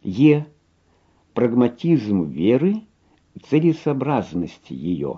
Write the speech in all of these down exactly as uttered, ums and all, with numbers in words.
Е. Прагматизм веры, целесообразность ее.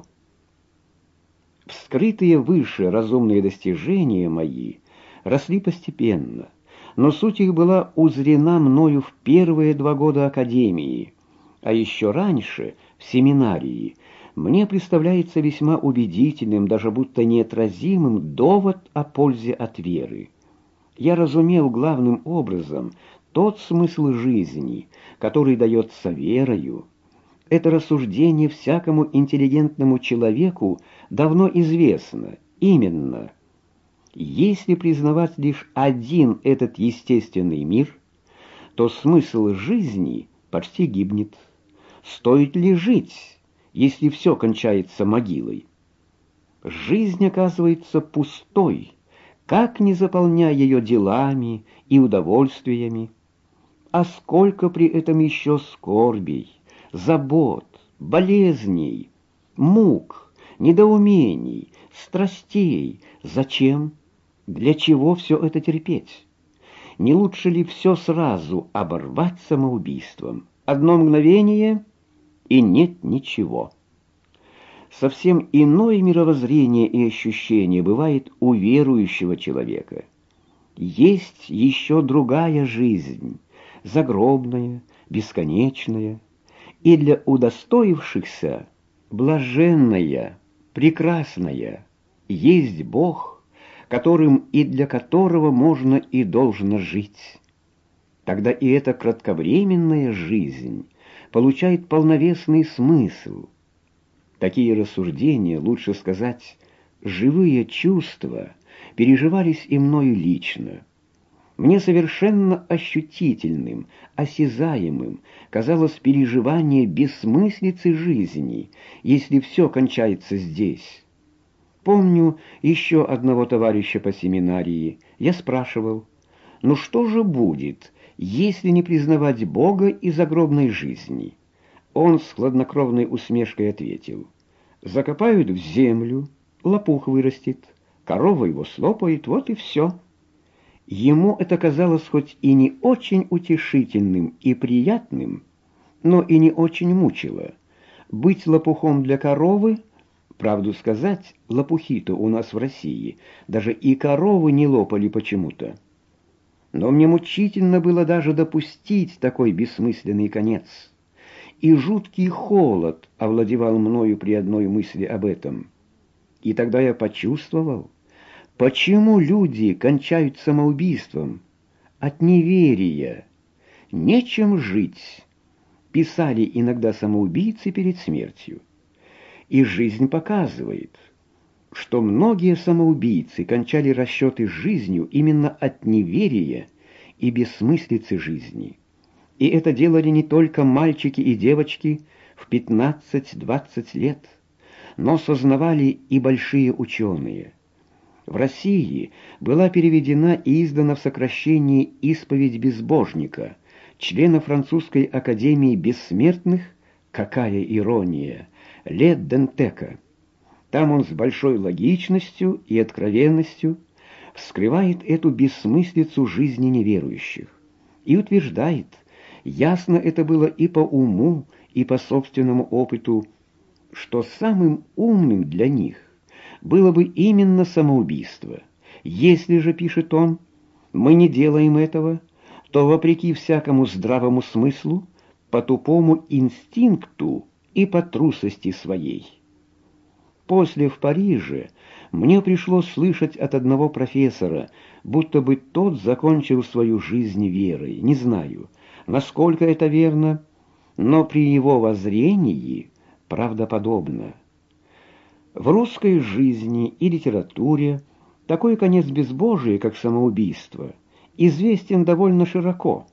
Вскрытые выше разумные достижения мои росли постепенно, но суть их была узрена мною в первые два года академии, а еще раньше, в семинарии, мне представляется весьма убедительным, даже будто неотразимым довод о пользе от веры. Я разумел главным образом тот смысл жизни, который дается верою. Это рассуждение всякому интеллигентному человеку давно известно. Именно, если признавать лишь один этот естественный мир, то смысл жизни почти гибнет. Стоит ли жить, если все кончается могилой? Жизнь оказывается пустой, как не заполняя ее делами и удовольствиями. А сколько при этом еще скорбей, забот, болезней, мук, недоумений, страстей. Зачем? Для чего все это терпеть? Не лучше ли все сразу оборвать самоубийством? Одно мгновение — и нет ничего. Совсем иное мировоззрение и ощущение бывает у верующего человека. Есть еще другая жизнь, загробная, бесконечная, и для удостоившихся блаженная, прекрасная. Есть Бог, которым и для которого можно и должно жить. Тогда и эта кратковременная жизнь получает полновесный смысл. Такие рассуждения, лучше сказать, живые чувства, переживались и мною лично. Мне совершенно ощутительным, осязаемым казалось переживание бессмыслицы жизни, если все кончается здесь. Помню еще одного товарища по семинарии. Я спрашивал: «Ну что же будет, если не признавать Бога и загробной жизни?» Он с хладнокровной усмешкой ответил: «Закопают в землю, лопух вырастет, корова его слопает, вот и все». Ему это казалось хоть и не очень утешительным и приятным, но и не очень мучило. Быть лопухом для коровы, правду сказать, лопухи-то у нас в России даже и коровы не лопали почему-то. Но мне мучительно было даже допустить такой бессмысленный конец. И жуткий холод овладевал мною при одной мысли об этом. И тогда я почувствовал, почему люди кончают самоубийством. От неверия. Нечем жить, писали иногда самоубийцы перед смертью. И жизнь показывает, что многие самоубийцы кончали расчеты с жизнью именно от неверия и бессмыслицы жизни. И это делали не только мальчики и девочки в пятнадцать-двадцать лет, но сознавали и большие ученые. В России была переведена и издана в сокращении «Исповедь безбожника», члена французской академии бессмертных, какая ирония, Ле Дентека. Там он с большой логичностью и откровенностью вскрывает эту бессмыслицу жизни неверующих и утверждает, ясно это было и по уму, и по собственному опыту, что самым умным для них было бы именно самоубийство. Если же, пишет он, мы не делаем этого, то, вопреки всякому здравому смыслу, по тупому инстинкту и по трусости своей. После в Париже мне пришлось слышать от одного профессора, будто бы тот закончил свою жизнь верой. Не знаю, насколько это верно, но при его воззрении правдоподобно. В русской жизни и литературе такой конец безбожия, как самоубийство, известен довольно широко.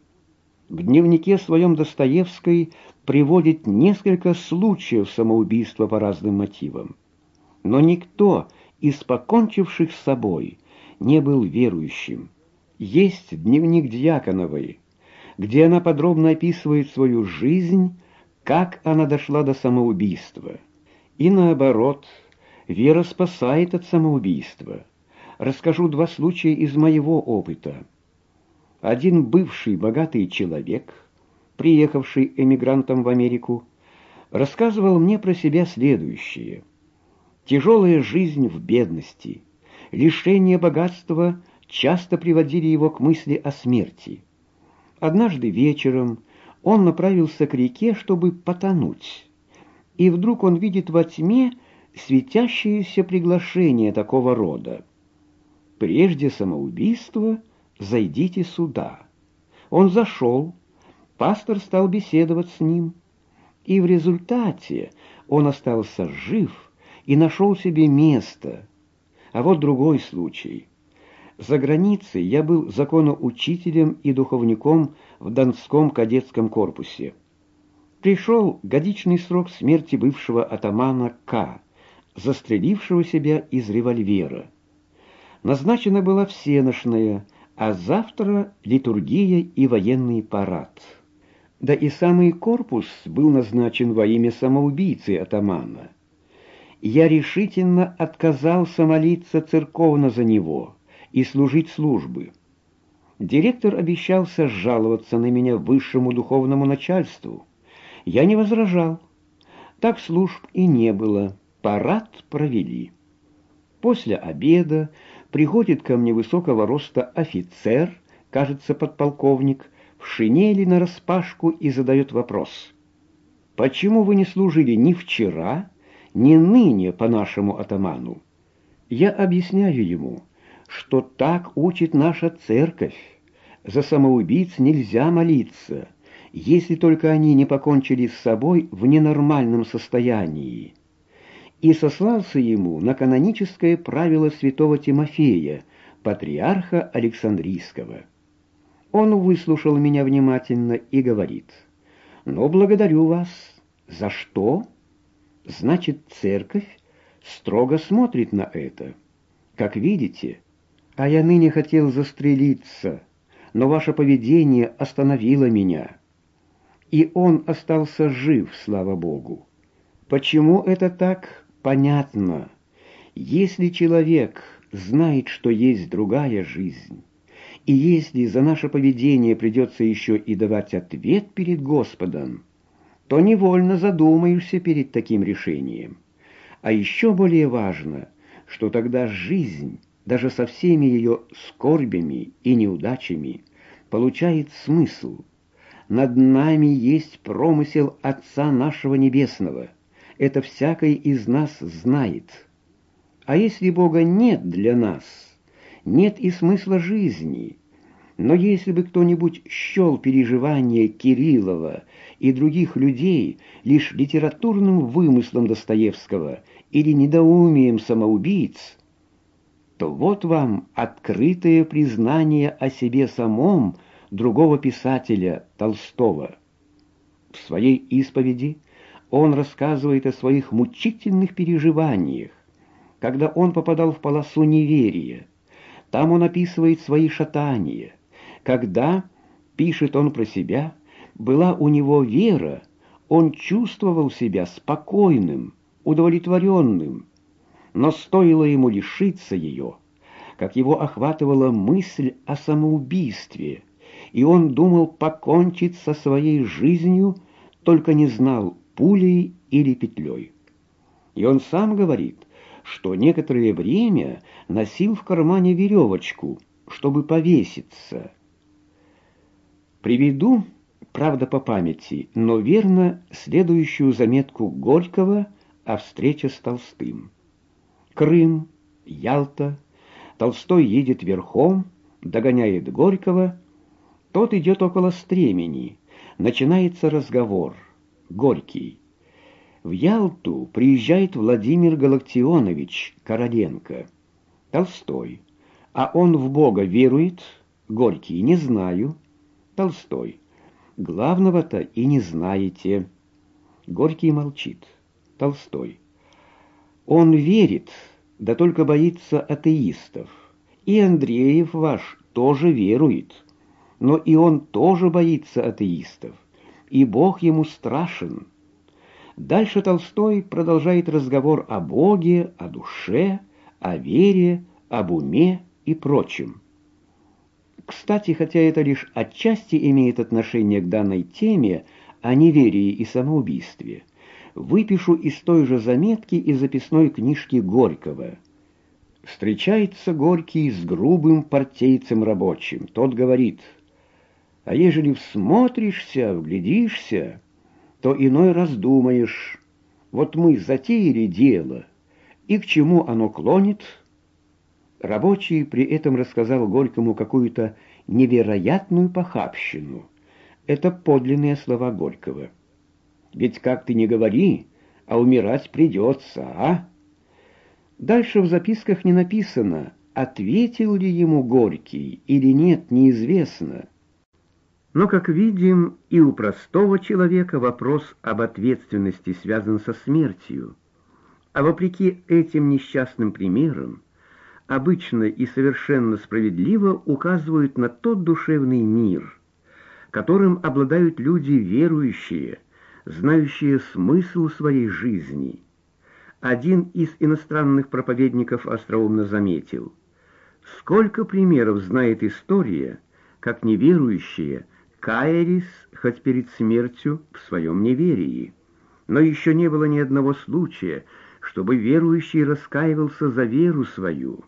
В дневнике своем Достоевский приводит несколько случаев самоубийства по разным мотивам. Но никто из покончивших с собой не был верующим. Есть дневник Дьяконовой, где она подробно описывает свою жизнь, как она дошла до самоубийства. И наоборот, вера спасает от самоубийства. Расскажу два случая из моего опыта. Один бывший богатый человек приехавший эмигрантом в Америку, рассказывал мне про себя следующее. Тяжелая жизнь в бедности, лишение богатства часто приводили его к мысли о смерти. Однажды вечером он направился к реке, чтобы потонуть, и вдруг он видит во тьме светящееся приглашение такого рода. «Прежде самоубийства зайдите сюда». Он зашел, пастор стал беседовать с ним, и в результате он остался жив и нашел себе место. А вот другой случай. За границей я был законоучителем и духовником в Донском кадетском корпусе. Пришел годичный срок смерти бывшего атамана К., застрелившего себя из револьвера. Назначена была всеношная, а завтра литургия и военный парад. Да и самый корпус был назначен во имя самоубийцы атамана. Я решительно отказался молиться церковно за него и служить службы. Директор обещался жаловаться на меня высшему духовному начальству. Я не возражал. Так служб и не было. Парад провели. После обеда приходит ко мне высокого роста офицер, кажется, подполковник, в шинели нараспашку и задает вопрос. «Почему вы не служили ни вчера, ни ныне по нашему атаману?» Я объясняю ему, что так учит наша церковь. За самоубийц нельзя молиться, если только они не покончили с собой в ненормальном состоянии. И сослался ему на каноническое правило святого Тимофея, патриарха Александрийского. Он выслушал меня внимательно и говорит: «Но благодарю вас. За что? Значит, церковь строго смотрит на это. Как видите, а я ныне хотел застрелиться, но ваше поведение остановило меня». И он остался жив, слава Богу. Почему это так? Понятно. Если человек знает, что есть другая жизнь, и если за наше поведение придется еще и давать ответ перед Господом, то невольно задумаешься перед таким решением. А еще более важно, что тогда жизнь, даже со всеми ее скорбями и неудачами, получает смысл. Над нами есть промысел Отца нашего Небесного. Это всякий из нас знает. А если Бога нет для нас, нет и смысла жизни. Но если бы кто-нибудь счел переживания Кириллова и других людей лишь литературным вымыслом Достоевского или недоумием самоубийц, то вот вам открытое признание о себе самом другого писателя Толстого. В своей исповеди он рассказывает о своих мучительных переживаниях, когда он попадал в полосу неверия. Там он описывает свои шатания. Когда, пишет он про себя, была у него вера, он чувствовал себя спокойным, удовлетворенным. Но стоило ему лишиться ее, как его охватывала мысль о самоубийстве, и он думал покончить со своей жизнью, только не знал, пулей или петлей. И он сам говорит, что некоторое время носил в кармане веревочку, чтобы повеситься. Приведу, правда по памяти, но верно, следующую заметку Горького о встрече с Толстым. Крым, Ялта. Толстой едет верхом, догоняет Горького. Тот идет около стремени. Начинается разговор. Горький. В Ялту приезжает Владимир Галактионович Короленко. Толстой. А он в Бога верует? Горький. Не знаю. Толстой. Главного-то и не знаете. Горький молчит. Толстой. Он верит, да только боится атеистов. И Андреев ваш тоже верует, но и он тоже боится атеистов, и Бог ему страшен. Дальше Толстой продолжает разговор о Боге, о душе, о вере, об уме и прочем. Кстати, хотя это лишь отчасти имеет отношение к данной теме о неверии и самоубийстве, выпишу из той же заметки из записной книжки Горького. Встречается Горький с грубым партейцем рабочим. Тот говорит: «А ежели всмотришься, вглядишься, то иной раз думаешь, вот мы затеяли дело, и к чему оно клонит?» Рабочий при этом рассказал Горькому какую-то невероятную похабщину. Это подлинные слова Горького. «Ведь как ты ни говори, а умирать придется, а?» Дальше в записках не написано, ответил ли ему Горький или нет, неизвестно. Но, как видим, и у простого человека вопрос об ответственности связан со смертью. А вопреки этим несчастным примерам, обычно и совершенно справедливо указывают на тот душевный мир, которым обладают люди верующие, знающие смысл своей жизни. Один из иностранных проповедников остроумно заметил: сколько примеров знает история, как неверующие каялись хоть перед смертью в своем неверии. Но еще не было ни одного случая, чтобы верующий раскаивался за веру свою.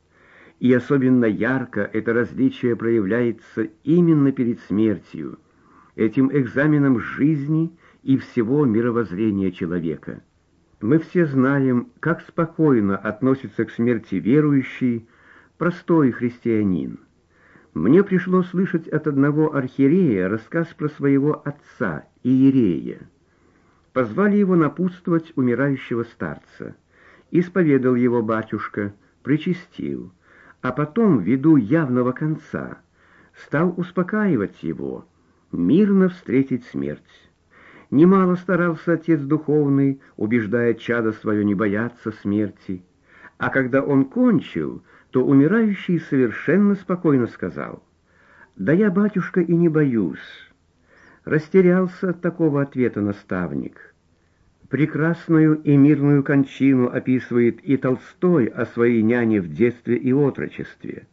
И особенно ярко это различие проявляется именно перед смертью, этим экзаменом жизни и всего мировоззрения человека. Мы все знаем, как спокойно относится к смерти верующий, простой христианин. Мне пришлось слышать от одного архиерея рассказ про своего отца, иерея. Позвали его напутствовать умирающего старца. Исповедал его батюшка, причастил, а потом, ввиду явного конца, стал успокаивать его, мирно встретить смерть. Немало старался отец духовный, убеждая чадо свое не бояться смерти. А когда он кончил, то умирающий совершенно спокойно сказал: «Да я, батюшка, и не боюсь». Растерялся от такого ответа наставник. Прекрасную и мирную кончину описывает и Толстой о своей няне в детстве и отрочестве.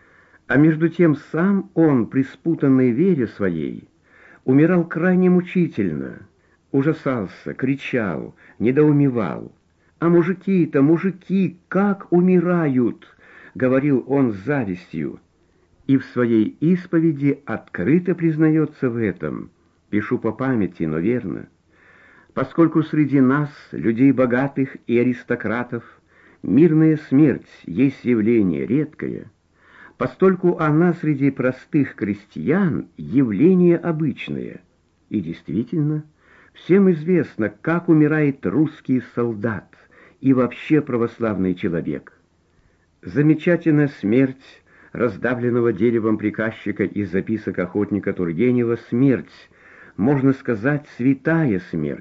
А между тем сам он, при спутанной вере своей, умирал крайне мучительно, ужасался, кричал, недоумевал. «А мужики-то, мужики, как умирают!» — говорил он с завистью. И в своей исповеди открыто признается в этом. Пишу по памяти, но верно. Поскольку среди нас, людей богатых и аристократов, мирная смерть есть явление редкое, постольку она среди простых крестьян явление обычное. И действительно, всем известно, как умирает русский солдат и вообще православный человек. Замечательная смерть раздавленного деревом приказчика из записок охотника Тургенева «Смерть», можно сказать, святая смерть.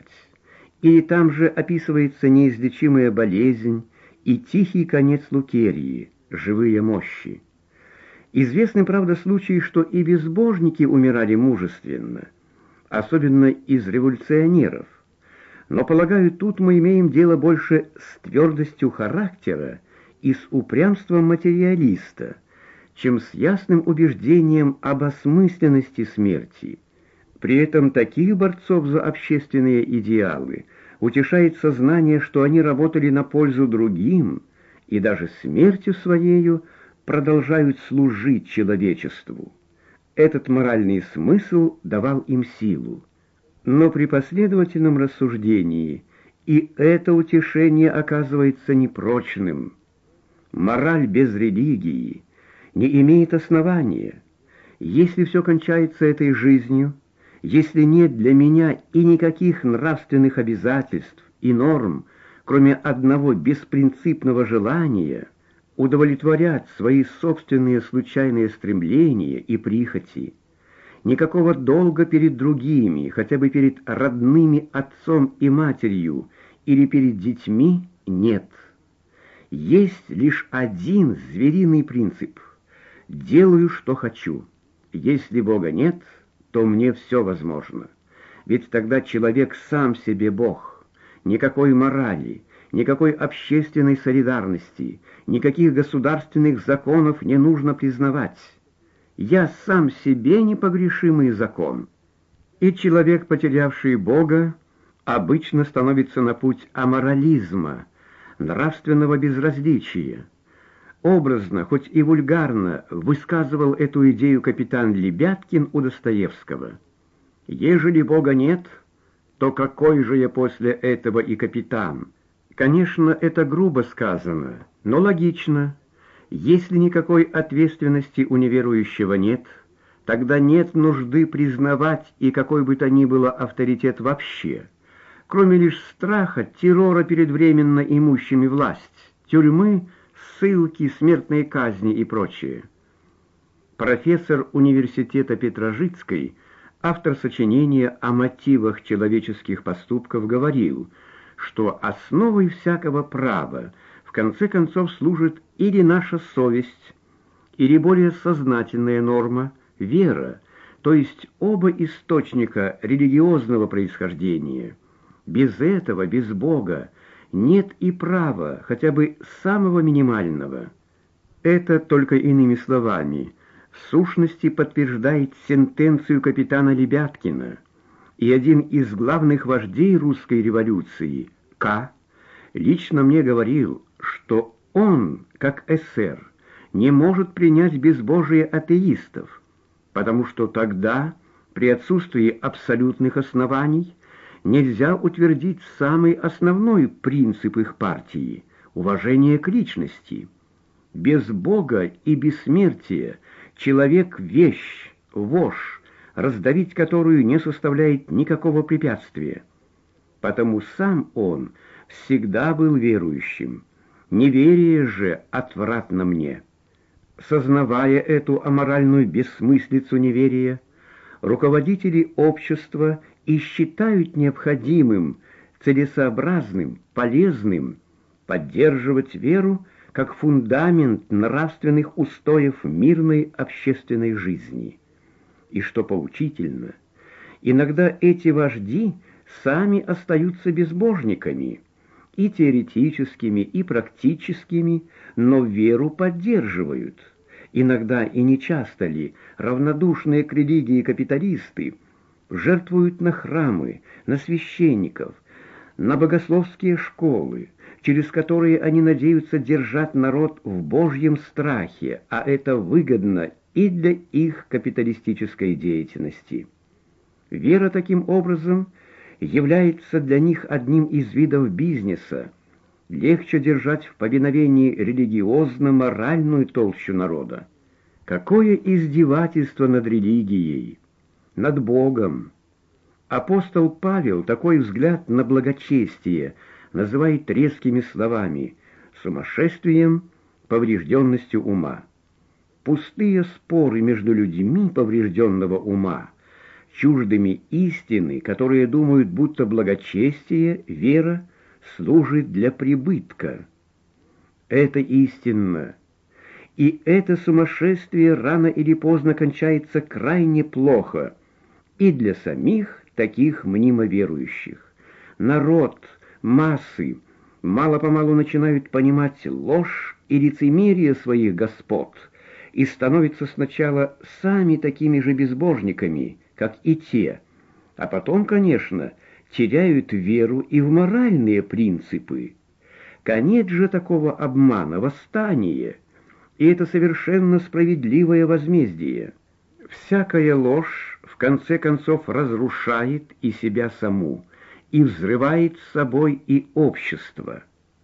И там же описывается неизлечимая болезнь и тихий конец Лукерьи, живые мощи. Известны, правда, случаи, что и безбожники умирали мужественно, особенно из революционеров. Но, полагаю, тут мы имеем дело больше с твердостью характера и с упрямством материалиста, чем с ясным убеждением об осмысленности смерти. При этом таких борцов за общественные идеалы утешает сознание, что они работали на пользу другим и даже смертью своею продолжают служить человечеству. Этот моральный смысл давал им силу. Но при последовательном рассуждении и это утешение оказывается непрочным. Мораль без религии не имеет основания. Если все кончается этой жизнью, если нет для меня и никаких нравственных обязательств и норм, кроме одного беспринципного желания удовлетворять свои собственные случайные стремления и прихоти, никакого долга перед другими, хотя бы перед родными отцом и матерью или перед детьми, нет. Есть лишь один звериный принцип: делаю, что хочу. Если Бога нет, то мне все возможно. Ведь тогда человек сам себе Бог. Никакой морали, никакой общественной солидарности, никаких государственных законов не нужно признавать. Я сам себе непогрешимый закон. И человек, потерявший Бога, обычно становится на путь аморализма, нравственного безразличия. Образно, хоть и вульгарно, высказывал эту идею капитан Лебяткин у Достоевского. «Ежели Бога нет, то какой же я после этого и капитан?» Конечно, это грубо сказано, но логично. Если никакой ответственности у неверующего нет, тогда нет нужды признавать и какой бы то ни было авторитет вообще, кроме лишь страха, террора перед временно имущими власть, тюрьмы, ссылки, смертные казни и прочее. Профессор университета Петрожицкой, автор сочинения о мотивах человеческих поступков, говорил, что основой всякого права в конце концов служит или наша совесть, или более сознательная норма — вера, то есть оба источника религиозного происхождения. Без этого, без Бога, нет и права, хотя бы самого минимального. Это, только иными словами, в сущности подтверждает сентенцию капитана Лебяткина. И один из главных вождей русской революции, К., лично мне говорил, что он, как эсер, не может принять безбожие атеистов, потому что тогда, при отсутствии абсолютных оснований, нельзя утвердить самый основной принцип их партии — уважение к личности. Без Бога и бессмертия человек — вещь, вошь, раздавить которую не составляет никакого препятствия. Потому сам он всегда был верующим. Неверие же отвратно мне. Сознавая эту аморальную бессмыслицу неверия, руководители общества и считают необходимым, целесообразным, полезным поддерживать веру как фундамент нравственных устоев мирной общественной жизни. И что поучительно, иногда эти вожди сами остаются безбожниками, и теоретическими, и практическими, но веру поддерживают. Иногда и нечасто ли равнодушные к религии капиталисты жертвуют на храмы, на священников, на богословские школы, через которые они надеются держать народ в Божьем страхе, а это выгодно и для их капиталистической деятельности. Вера таким образом является для них одним из видов бизнеса. Легче держать в повиновении религиозно-моральную толщу народа. Какое издевательство над религией, над Богом! Апостол Павел такой взгляд на благочестие называет резкими словами «сумасшествием, поврежденностью ума». Пустые споры между людьми поврежденного ума, чуждыми истины, которые думают, будто благочестие, вера, служит для прибытка. Это истинно. И это сумасшествие рано или поздно кончается крайне плохо и для самих таких мнимо верующих. Народ, массы мало-помалу начинают понимать ложь и лицемерие своих господ и становятся сначала сами такими же безбожниками, как и те, а потом, конечно, теряют веру и в моральные принципы. Конец же такого обмана — восстание, и это совершенно справедливое возмездие. Всякая ложь в конце концов разрушает и себя саму, и взрывает с собой и общество.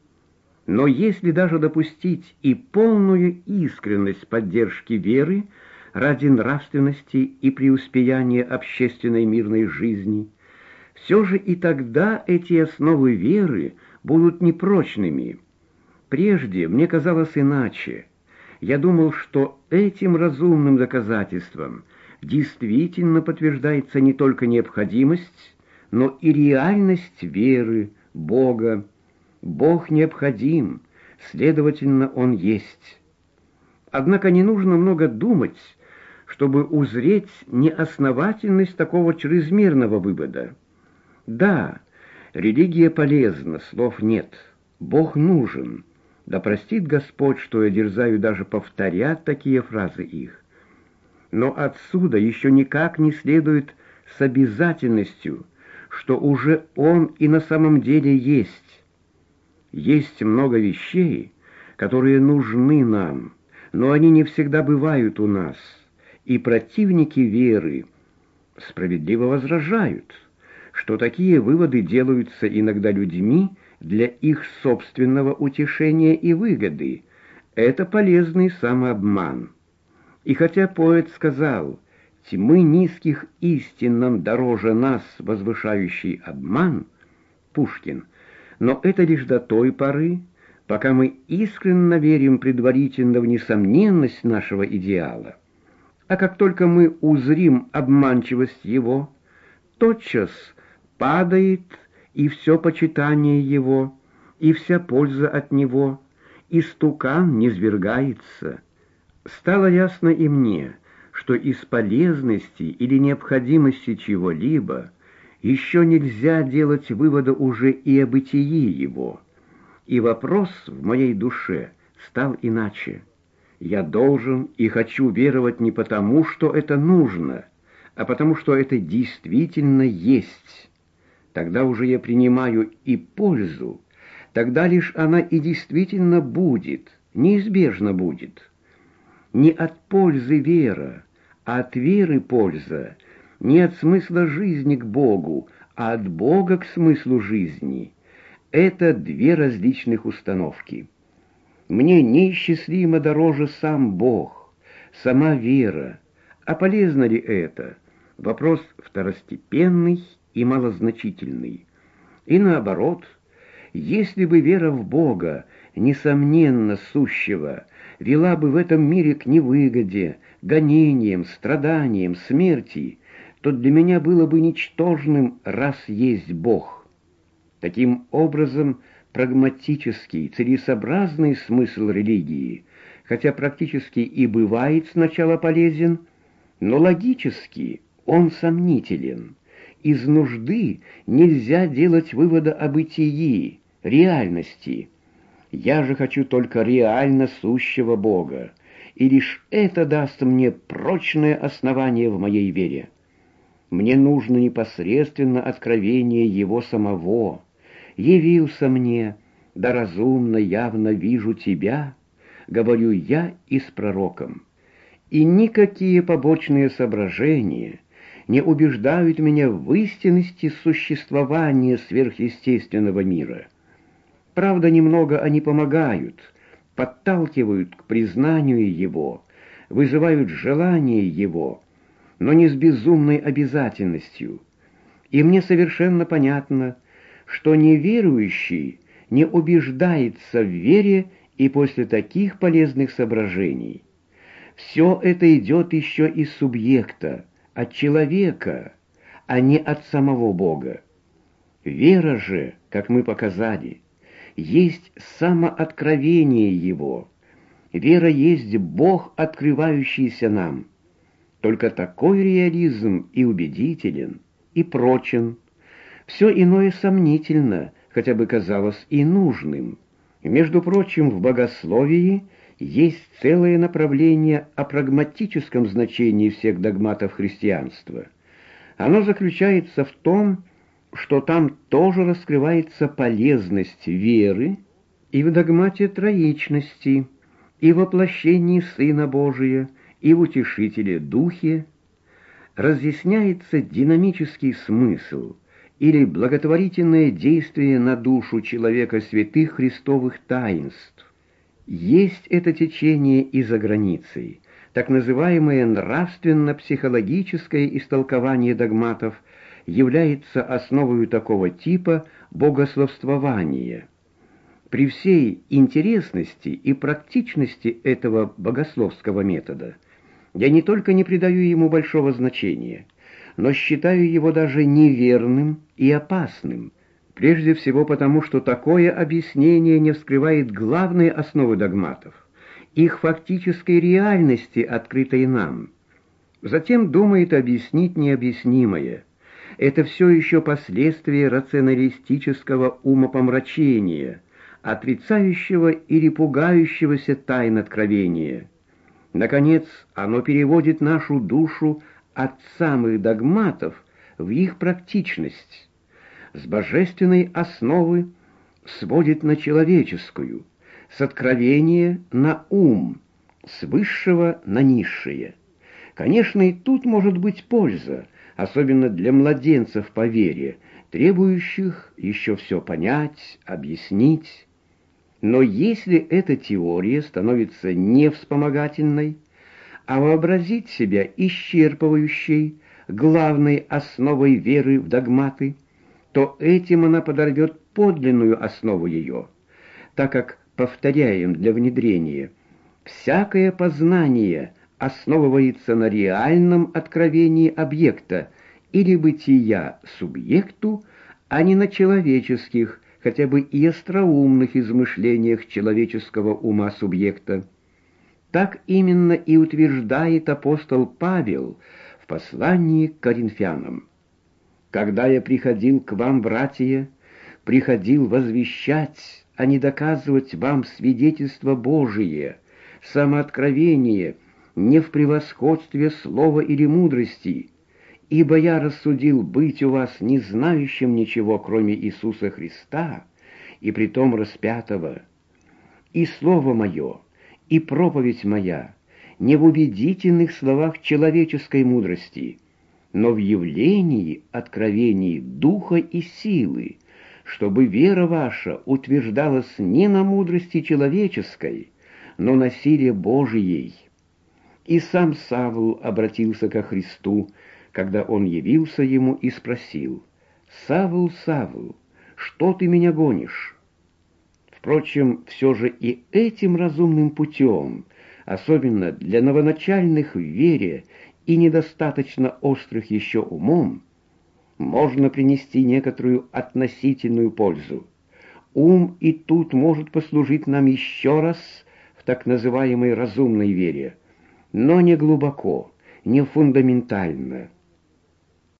Но если даже допустить и полную искренность поддержки веры ради нравственности и преуспеяния общественной мирной жизни, все же и тогда эти основы веры будут непрочными. Прежде мне казалось иначе. Я думал, что этим разумным доказательством действительно подтверждается не только необходимость, но и реальность веры, Бога. Бог необходим, следовательно, Он есть. Однако не нужно много думать, чтобы узреть неосновательность такого чрезмерного вывода. Да, религия полезна, слов нет, Бог нужен. Да простит Господь, что я дерзаю даже повторять такие фразы их. Но отсюда еще никак не следует с обязательностью, что уже он и на самом деле есть. Есть много вещей, которые нужны нам, но они не всегда бывают у нас, и противники веры справедливо возражают, что такие выводы делаются иногда людьми для их собственного утешения и выгоды. Это полезный самообман. И хотя поэт сказал: «Тьмы низких истин нам дороже нас возвышающий обман», Пушкин, но это лишь до той поры, пока мы искренне верим предварительно в несомненность нашего идеала. А как только мы узрим обманчивость его, тотчас падает и все почитание его, и вся польза от него, и стукан низвергается. Стало ясно и мне, что из полезности или необходимости чего-либо еще нельзя делать вывода уже и о бытии его. И вопрос в моей душе стал иначе. Я должен и хочу веровать не потому, что это нужно, а потому, что это действительно есть. Тогда уже я принимаю и пользу, тогда лишь она и действительно будет, неизбежно будет. Не от пользы вера, а от веры польза, не от смысла жизни к Богу, а от Бога к смыслу жизни. Это две различных установки. Мне неисчислимо дороже сам Бог, сама вера. А полезно ли это? Вопрос второстепенный и малозначительный. И наоборот, если бы вера в Бога, несомненно сущего, вела бы в этом мире к невыгоде, гонениям, страданиям, смерти, то для меня было бы ничтожным, раз есть Бог. Таким образом, прагматический, целесообразный смысл религии, хотя практически и бывает сначала полезен, но логически он сомнителен. Из нужды нельзя делать вывода о бытии, реальности. Я же хочу только реально сущего Бога, и лишь это даст мне прочное основание в моей вере. Мне нужно непосредственно откровение Его самого. «Явился мне, да разумно явно вижу Тебя», говорю я и с пророком. И никакие побочные соображения не убеждают меня в истинности существования сверхъестественного мира. Правда, немного они помогают, подталкивают к признанию его, вызывают желание его, но не с безумной обязательностью. И мне совершенно понятно, что неверующий не убеждается в вере и после таких полезных соображений. Все это идет еще из субъекта, от человека, а не от самого Бога. Вера же, как мы показали, есть самооткровение Его. Вера есть Бог, открывающийся нам. Только такой реализм и убедителен, и прочен. Все иное сомнительно, хотя бы казалось и нужным. Между прочим, в богословии есть целое направление о прагматическом значении всех догматов христианства. Оно заключается в том, что там тоже раскрывается полезность веры и в догмате троичности, и в воплощении Сына Божия, и в Утешителе Духе. Разъясняется динамический смысл или благотворительное действие на душу человека святых христовых таинств. Есть это течение и за границей, так называемое нравственно-психологическое истолкование догматов является основой такого типа богословствования. При всей интересности и практичности этого богословского метода я не только не придаю ему большого значения, но считаю его даже неверным и опасным, прежде всего потому, что такое объяснение не вскрывает главные основы догматов, их фактической реальности, открытой нам. Затем думает объяснить необъяснимое. Это все еще последствия рационалистического умопомрачения, отрицающего или пугающегося тайн откровения. Наконец, оно переводит нашу душу от самых догматов в их практичность, с божественной основы сводит на человеческую, с откровения на ум, с высшего на низшее. Конечно, и тут может быть польза, особенно для младенцев по вере, требующих еще все понять, объяснить. Но если эта теория становится не вспомогательной, а вообразить себя исчерпывающей, главной основой веры в догматы, то этим она подорвет подлинную основу ее, так как, повторяем для внедрения, всякое познание основывается на реальном откровении объекта или бытия субъекту, а не на человеческих, хотя бы и остроумных измышлениях человеческого ума субъекта. Так именно и утверждает апостол Павел в послании к Коринфянам. «Когда я приходил к вам, братья, приходил возвещать, а не доказывать вам свидетельство Божие, самооткровение, не в превосходстве слова или мудрости, ибо я рассудил быть у вас не знающим ничего, кроме Иисуса Христа, и притом распятого. И слово мое, и проповедь моя не в убедительных словах человеческой мудрости, но в явлении, откровении духа и силы, чтобы вера ваша утверждалась не на мудрости человеческой, но на силе Божией». И сам Савл обратился ко Христу, когда он явился ему и спросил: «Савл, Савл, что ты меня гонишь?» Впрочем, все же и этим разумным путем, особенно для новоначальных в вере и недостаточно острых еще умом, можно принести некоторую относительную пользу. Ум и тут может послужить нам еще раз в так называемой разумной вере, но не глубоко, не фундаментально.